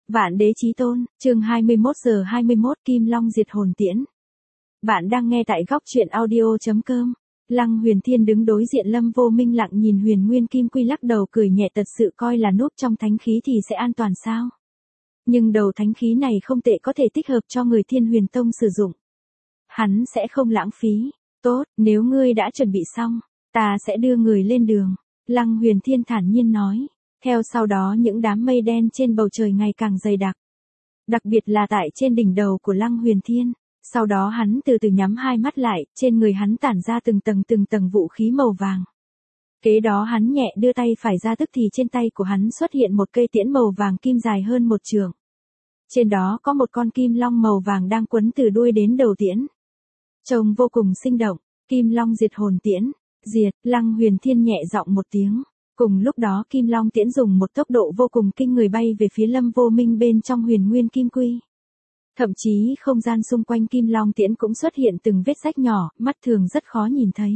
Vạn đế chí tôn, chương 21 giờ 21 Kim Long diệt hồn tiễn. Bạn đang nghe tại góc truyện audio.com. Lăng Huyền Thiên đứng đối diện Lâm Vô Minh lặng nhìn Huyền Nguyên Kim Quy lắc đầu cười nhẹ, thật sự coi là núp trong thánh khí thì sẽ an toàn sao? Nhưng đầu thánh khí này không tệ, có thể tích hợp cho người Thiên Huyền Tông sử dụng. Hắn sẽ không lãng phí. Tốt, nếu ngươi đã chuẩn bị xong, ta sẽ đưa người lên đường. Lăng Huyền Thiên thản nhiên nói. Theo sau đó những đám mây đen trên bầu trời ngày càng dày đặc. Đặc biệt là tại trên đỉnh đầu của Lăng Huyền Thiên. Sau đó hắn từ từ nhắm hai mắt lại, trên người hắn tản ra từng tầng vũ khí màu vàng. Kế đó hắn nhẹ đưa tay phải ra, tức thì trên tay của hắn xuất hiện một cây tiễn màu vàng kim dài hơn một trượng. Trên đó có một con kim long màu vàng đang quấn từ đuôi đến đầu tiễn. Trông vô cùng sinh động. Kim Long diệt hồn tiễn. Diệt. Lăng Huyền Thiên nhẹ giọng một tiếng. Cùng lúc đó Kim Long tiễn dùng một tốc độ vô cùng kinh người bay về phía Lâm Vô Minh bên trong Huyền Nguyên Kim Quy. Thậm chí không gian xung quanh Kim Long tiễn cũng xuất hiện từng vết rách nhỏ, mắt thường rất khó nhìn thấy.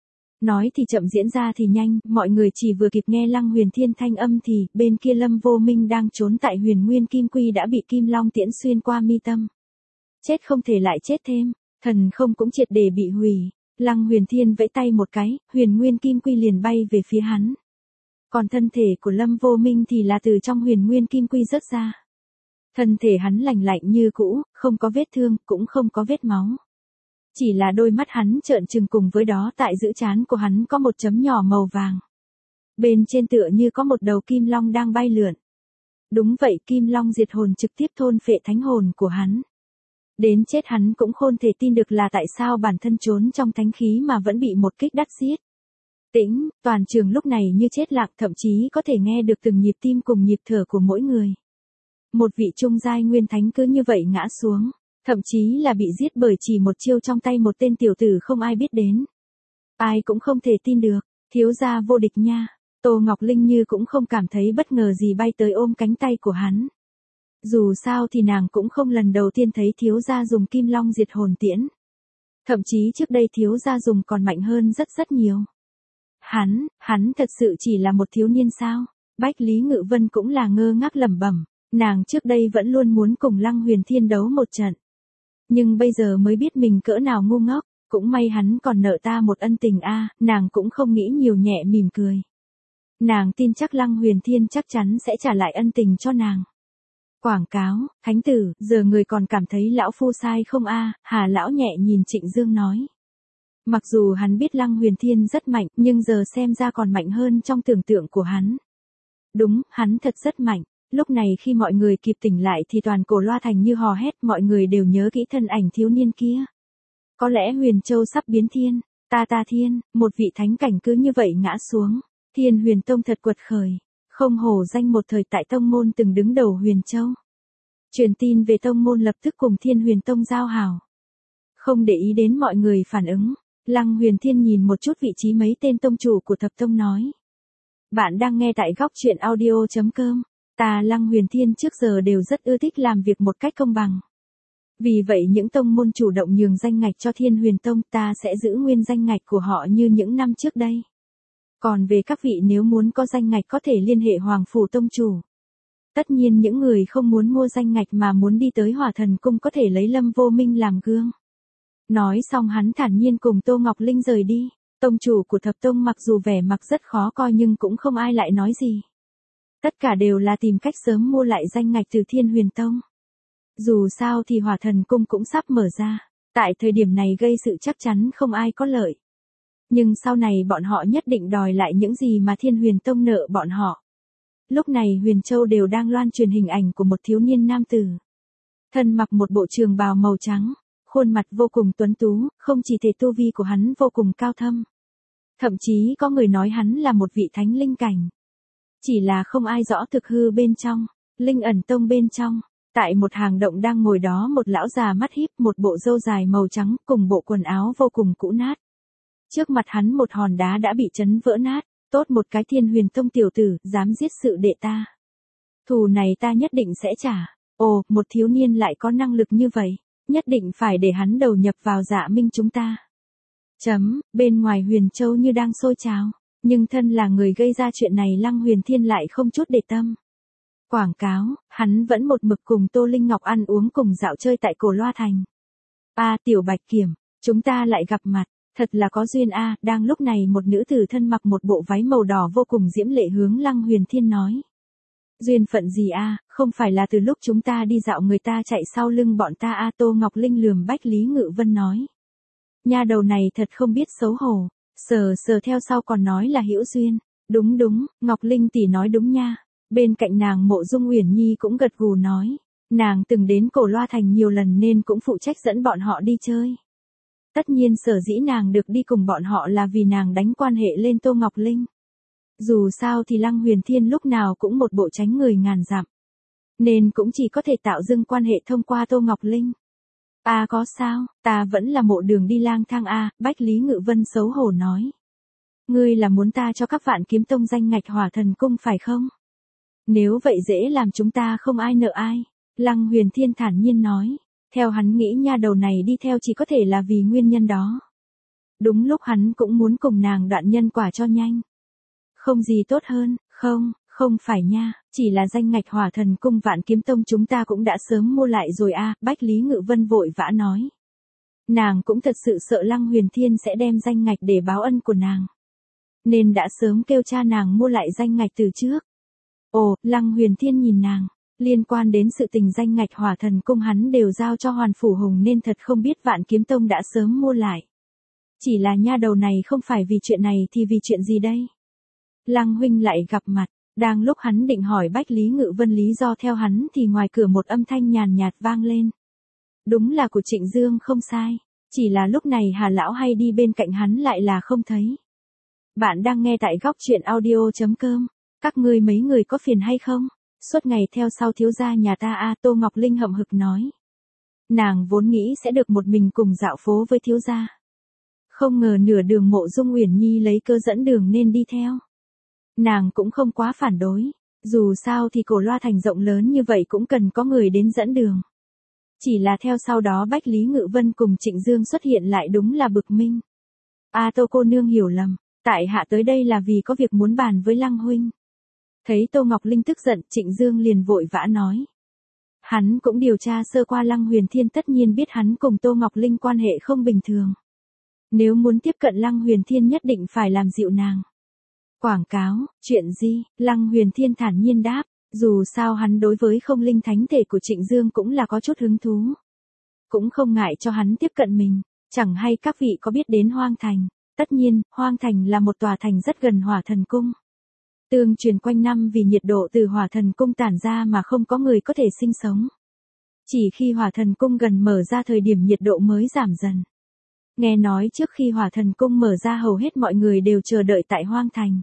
Nói thì chậm diễn ra thì nhanh, mọi người chỉ vừa kịp nghe Lăng Huyền Thiên thanh âm thì bên kia Lâm Vô Minh đang trốn tại Huyền Nguyên Kim Quy đã bị Kim Long tiễn xuyên qua mi tâm. Chết không thể lại chết thêm, thần không cũng triệt để bị hủy. Lăng Huyền Thiên vẫy tay một cái, Huyền Nguyên Kim Quy liền bay về phía hắn. Còn thân thể của Lâm Vô Minh thì là từ trong Huyền Nguyên Kim Quy rớt ra. Thân thể hắn lành lạnh như cũ, không có vết thương, cũng không có vết máu. Chỉ là đôi mắt hắn trợn trừng, cùng với đó tại giữa trán của hắn có một chấm nhỏ màu vàng. Bên trên tựa như có một đầu kim long đang bay lượn. Đúng vậy, Kim Long diệt hồn trực tiếp thôn phệ thánh hồn của hắn. Đến chết hắn cũng không thể tin được là tại sao bản thân trốn trong thánh khí mà vẫn bị một kích đắt giết. Tĩnh, toàn trường lúc này như chết lặng, thậm chí có thể nghe được từng nhịp tim cùng nhịp thở của mỗi người. Một vị trung giai nguyên thánh cứ như vậy ngã xuống, thậm chí là bị giết bởi chỉ một chiêu trong tay một tên tiểu tử không ai biết đến. Ai cũng không thể tin được, thiếu gia vô địch nha. Tô Ngọc Linh như cũng không cảm thấy bất ngờ gì, bay tới ôm cánh tay của hắn. Dù sao thì nàng cũng không lần đầu tiên thấy thiếu gia dùng Kim Long diệt hồn tiễn. Thậm chí trước đây thiếu gia dùng còn mạnh hơn rất nhiều. Hắn thật sự chỉ là một thiếu niên sao? Bách Lý Ngự Vân cũng là ngơ ngác lẩm bẩm, nàng trước đây vẫn luôn muốn cùng Lăng Huyền Thiên đấu một trận. Nhưng bây giờ mới biết mình cỡ nào ngu ngốc, cũng may hắn còn nợ ta một ân tình a, nàng cũng không nghĩ nhiều, nhẹ mỉm cười. Nàng tin chắc Lăng Huyền Thiên chắc chắn sẽ trả lại ân tình cho nàng. Quảng cáo, thánh tử, giờ người còn cảm thấy lão phu sai không a? Hà lão nhẹ nhìn Trịnh Dương nói. Mặc dù hắn biết Lăng Huyền Thiên rất mạnh, nhưng giờ xem ra còn mạnh hơn trong tưởng tượng của hắn. Đúng, hắn thật rất mạnh. Lúc này khi mọi người kịp tỉnh lại thì toàn Cổ Loa Thành như hò hét, mọi người đều nhớ kỹ thân ảnh thiếu niên kia. Có lẽ Huyền Châu sắp biến thiên, ta thiên, một vị thánh cảnh cứ như vậy ngã xuống. Thiên Huyền Tông thật quật khởi, không hổ danh một thời tại tông môn từng đứng đầu Huyền Châu. Truyền tin về tông môn lập tức cùng Thiên Huyền Tông giao hảo. Không để ý đến mọi người phản ứng, Lăng Huyền Thiên nhìn một chút vị trí mấy tên tông chủ của thập tông nói. Bạn đang nghe tại góc truyện audio.com. Ta Lăng Huyền Thiên trước giờ đều rất ưa thích làm việc một cách công bằng. Vì vậy những tông môn chủ động nhường danh ngạch cho Thiên Huyền Tông, ta sẽ giữ nguyên danh ngạch của họ như những năm trước đây. Còn về các vị nếu muốn có danh ngạch có thể liên hệ Hoàng Phủ Tông chủ. Tất nhiên những người không muốn mua danh ngạch mà muốn đi tới Hỏa Thần Cung có thể lấy Lâm Vô Minh làm gương. Nói xong hắn thản nhiên cùng Tô Ngọc Linh rời đi. Tông chủ của thập tông mặc dù vẻ mặt rất khó coi nhưng cũng không ai lại nói gì. Tất cả đều là tìm cách sớm mua lại danh ngạch từ Thiên Huyền Tông. Dù sao thì Hỏa Thần Cung cũng sắp mở ra. Tại thời điểm này gây sự chắc chắn không ai có lợi. Nhưng sau này bọn họ nhất định đòi lại những gì mà Thiên Huyền Tông nợ bọn họ. Lúc này Huyền Châu đều đang loan truyền hình ảnh của một thiếu niên nam tử. Thân mặc một bộ trường bào màu trắng, khuôn mặt vô cùng tuấn tú, không chỉ thể tu vi của hắn vô cùng cao thâm. Thậm chí có người nói hắn là một vị thánh linh cảnh. Chỉ là không ai rõ thực hư bên trong, Linh Ẩn Tông bên trong. Tại một hang động đang ngồi đó một lão già mắt híp, một bộ râu dài màu trắng cùng bộ quần áo vô cùng cũ nát. Trước mặt hắn một hòn đá đã bị chấn vỡ nát. Tốt một cái Thiên Huyền Tông tiểu tử, dám giết sự đệ ta. Thù này ta nhất định sẽ trả. Ồ, một thiếu niên lại có năng lực như vậy. Nhất định phải để hắn đầu nhập vào Dạ Minh chúng ta. Bên ngoài Huyền Châu như đang sôi trào. Nhưng thân là người gây ra chuyện này Lăng Huyền Thiên lại không chút để tâm. Quảng cáo, hắn vẫn một mực cùng Tô Linh Ngọc ăn uống cùng dạo chơi tại Cổ Loa Thành. Tiểu Bạch Kiểm, chúng ta lại gặp mặt, thật là có duyên đang lúc này một nữ tử thân mặc một bộ váy màu đỏ vô cùng diễm lệ hướng Lăng Huyền Thiên nói. Duyên phận gì không phải là từ lúc chúng ta đi dạo người ta chạy sau lưng bọn ta Tô Ngọc Linh lườm Bách Lý Ngự Vân nói. Nha đầu này thật không biết xấu hổ, sờ theo sau còn nói là hữu duyên. Đúng, Ngọc Linh tỷ nói đúng nha. Bên cạnh nàng Mộ Dung Uyển Nhi cũng gật gù nói. Nàng từng đến Cổ Loa Thành nhiều lần nên cũng phụ trách dẫn bọn họ đi chơi. Tất nhiên sở dĩ nàng được đi cùng bọn họ là vì nàng đánh quan hệ lên Tô Ngọc Linh. Dù sao thì Lăng Huyền Thiên lúc nào cũng một bộ tránh người ngàn dặm. Nên cũng chỉ có thể tạo dưng quan hệ thông qua Tô Ngọc Linh. Có sao, ta vẫn là mộ đường đi lang thang Bách Lý Ngự Vân xấu hổ nói. Ngươi là muốn ta cho các vạn kiếm tông danh ngạch Hỏa Thần Cung phải không? Nếu vậy dễ làm chúng ta không ai nợ ai. Lăng Huyền Thiên thản nhiên nói. Theo hắn nghĩ nha đầu này đi theo chỉ có thể là vì nguyên nhân đó. Đúng lúc hắn cũng muốn cùng nàng đoạn nhân quả cho nhanh. Không gì tốt hơn, không phải nha, chỉ là danh ngạch Hỏa Thần Cung Vạn Kiếm Tông chúng ta cũng đã sớm mua lại rồi Bách Lý Ngự Vân vội vã nói. Nàng cũng thật sự sợ Lăng Huyền Thiên sẽ đem danh ngạch để báo ân của nàng. Nên đã sớm kêu cha nàng mua lại danh ngạch từ trước. Lăng Huyền Thiên nhìn nàng. Liên quan đến sự tình danh ngạch Hỏa Thần Cung hắn đều giao cho Hoàn Phủ Hùng nên thật không biết Vạn Kiếm Tông đã sớm mua lại. Chỉ là nha đầu này không phải vì chuyện này thì vì chuyện gì đây? Lăng huynh lại gặp mặt, đang lúc hắn định hỏi Bách Lý Ngự Vân lý do theo hắn thì ngoài cửa một âm thanh nhàn nhạt vang lên. Đúng là của Trịnh Dương không sai, chỉ là lúc này Hà lão hay đi bên cạnh hắn lại là không thấy. Bạn đang nghe tại góc truyện audio.com, các ngươi mấy người có phiền hay không? Suốt ngày theo sau thiếu gia nhà ta Tô Ngọc Linh hậm hực nói. Nàng vốn nghĩ sẽ được một mình cùng dạo phố với thiếu gia. Không ngờ nửa đường Mộ Dung Uyển Nhi lấy cơ dẫn đường nên đi theo. Nàng cũng không quá phản đối, dù sao thì Cổ Loa Thành rộng lớn như vậy cũng cần có người đến dẫn đường. Chỉ là theo sau đó Bách Lý Ngự Vân cùng Trịnh Dương xuất hiện lại đúng là bực minh. Tô cô nương hiểu lầm, tại hạ tới đây là vì có việc muốn bàn với Lăng huynh. Thấy Tô Ngọc Linh tức giận, Trịnh Dương liền vội vã nói. Hắn cũng điều tra sơ qua Lăng Huyền Thiên tất nhiên biết hắn cùng Tô Ngọc Linh quan hệ không bình thường. Nếu muốn tiếp cận Lăng Huyền Thiên nhất định phải làm dịu nàng. Quảng cáo, chuyện gì? Lăng Huyền Thiên thản nhiên đáp, dù sao hắn đối với không linh thánh thể của Trịnh Dương cũng là có chút hứng thú. Cũng không ngại cho hắn tiếp cận mình, chẳng hay các vị có biết đến Hoang Thành. Tất nhiên, Hoang Thành là một tòa thành rất gần Hỏa Thần Cung. Tương truyền quanh năm vì nhiệt độ từ Hỏa Thần Cung tản ra mà không có người có thể sinh sống. Chỉ khi Hỏa Thần Cung gần mở ra thời điểm nhiệt độ mới giảm dần. Nghe nói trước khi Hỏa Thần Cung mở ra hầu hết mọi người đều chờ đợi tại Hoang Thành.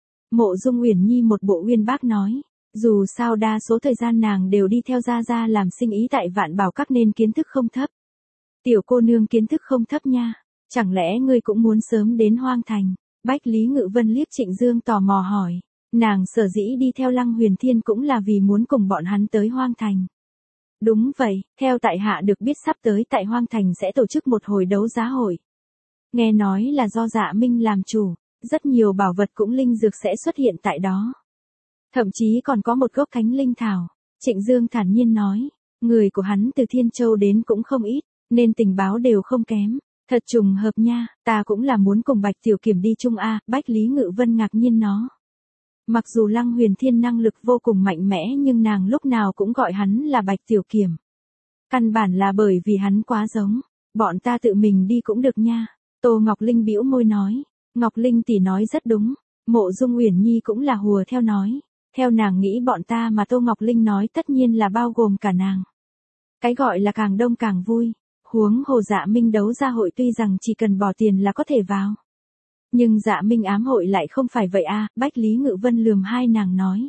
Mộ Dung Uyển Nhi một bộ uyên bác nói, dù sao đa số thời gian nàng đều đi theo gia làm sinh ý tại Vạn Bảo Các nên kiến thức không thấp. Tiểu cô nương kiến thức không thấp nha, chẳng lẽ ngươi cũng muốn sớm đến Hoang Thành? Bách Lý Ngự Vân liếc Trịnh Dương tò mò hỏi, nàng sở dĩ đi theo Lăng Huyền Thiên cũng là vì muốn cùng bọn hắn tới Hoang Thành. Đúng vậy, theo tại hạ được biết sắp tới tại Hoang Thành sẽ tổ chức một hồi đấu giá hội. Nghe nói là do Dạ Minh làm chủ, rất nhiều bảo vật cũng linh dược sẽ xuất hiện tại đó. Thậm chí còn có một gốc thánh linh thảo. Trịnh Dương thản nhiên nói, người của hắn từ Thiên Châu đến cũng không ít, nên tình báo đều không kém. Thật trùng hợp nha, ta cũng là muốn cùng Bạch Tiểu Kiểm đi chung Bách Lý Ngự Vân ngạc nhiên nó. Mặc dù Lăng Huyền Thiên năng lực vô cùng mạnh mẽ nhưng nàng lúc nào cũng gọi hắn là Bạch Tiểu Kiểm. Căn bản là bởi vì hắn quá giống, bọn ta tự mình đi cũng được nha. Tô Ngọc Linh bĩu môi nói, Ngọc Linh tỷ nói rất đúng, Mộ Dung Uyển Nhi cũng là hùa theo nói. Theo nàng nghĩ bọn ta mà Tô Ngọc Linh nói tất nhiên là bao gồm cả nàng. Cái gọi là càng đông càng vui. Huống hồ Dạ Minh đấu giá hội tuy rằng chỉ cần bỏ tiền là có thể vào. Nhưng Dạ Minh ám hội lại không phải vậy Bách Lý Ngự Vân lườm hai nàng nói.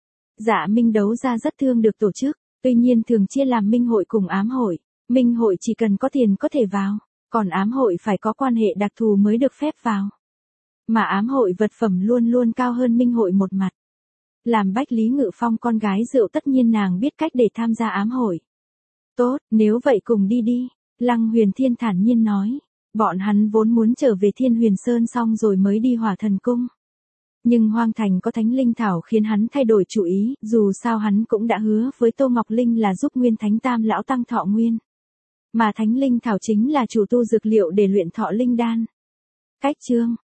Dạ Minh đấu giá rất thương được tổ chức, tuy nhiên thường chia làm minh hội cùng ám hội. Minh hội chỉ cần có tiền có thể vào, còn ám hội phải có quan hệ đặc thù mới được phép vào. Mà ám hội vật phẩm luôn luôn cao hơn minh hội một mặt. Làm Bách Lý Ngự Phong con gái rượu tất nhiên nàng biết cách để tham gia ám hội. Tốt, nếu vậy cùng đi đi. Lăng Huyền Thiên thản nhiên nói, bọn hắn vốn muốn trở về Thiên Huyền Sơn xong rồi mới đi Hỏa Thần Cung. Nhưng Hoang Thành có Thánh Linh Thảo khiến hắn thay đổi chủ ý, dù sao hắn cũng đã hứa với Tô Ngọc Linh là giúp Nguyên Thánh Tam lão tăng thọ nguyên. Mà Thánh Linh Thảo chính là chủ tu dược liệu để luyện thọ linh đan. Cách chương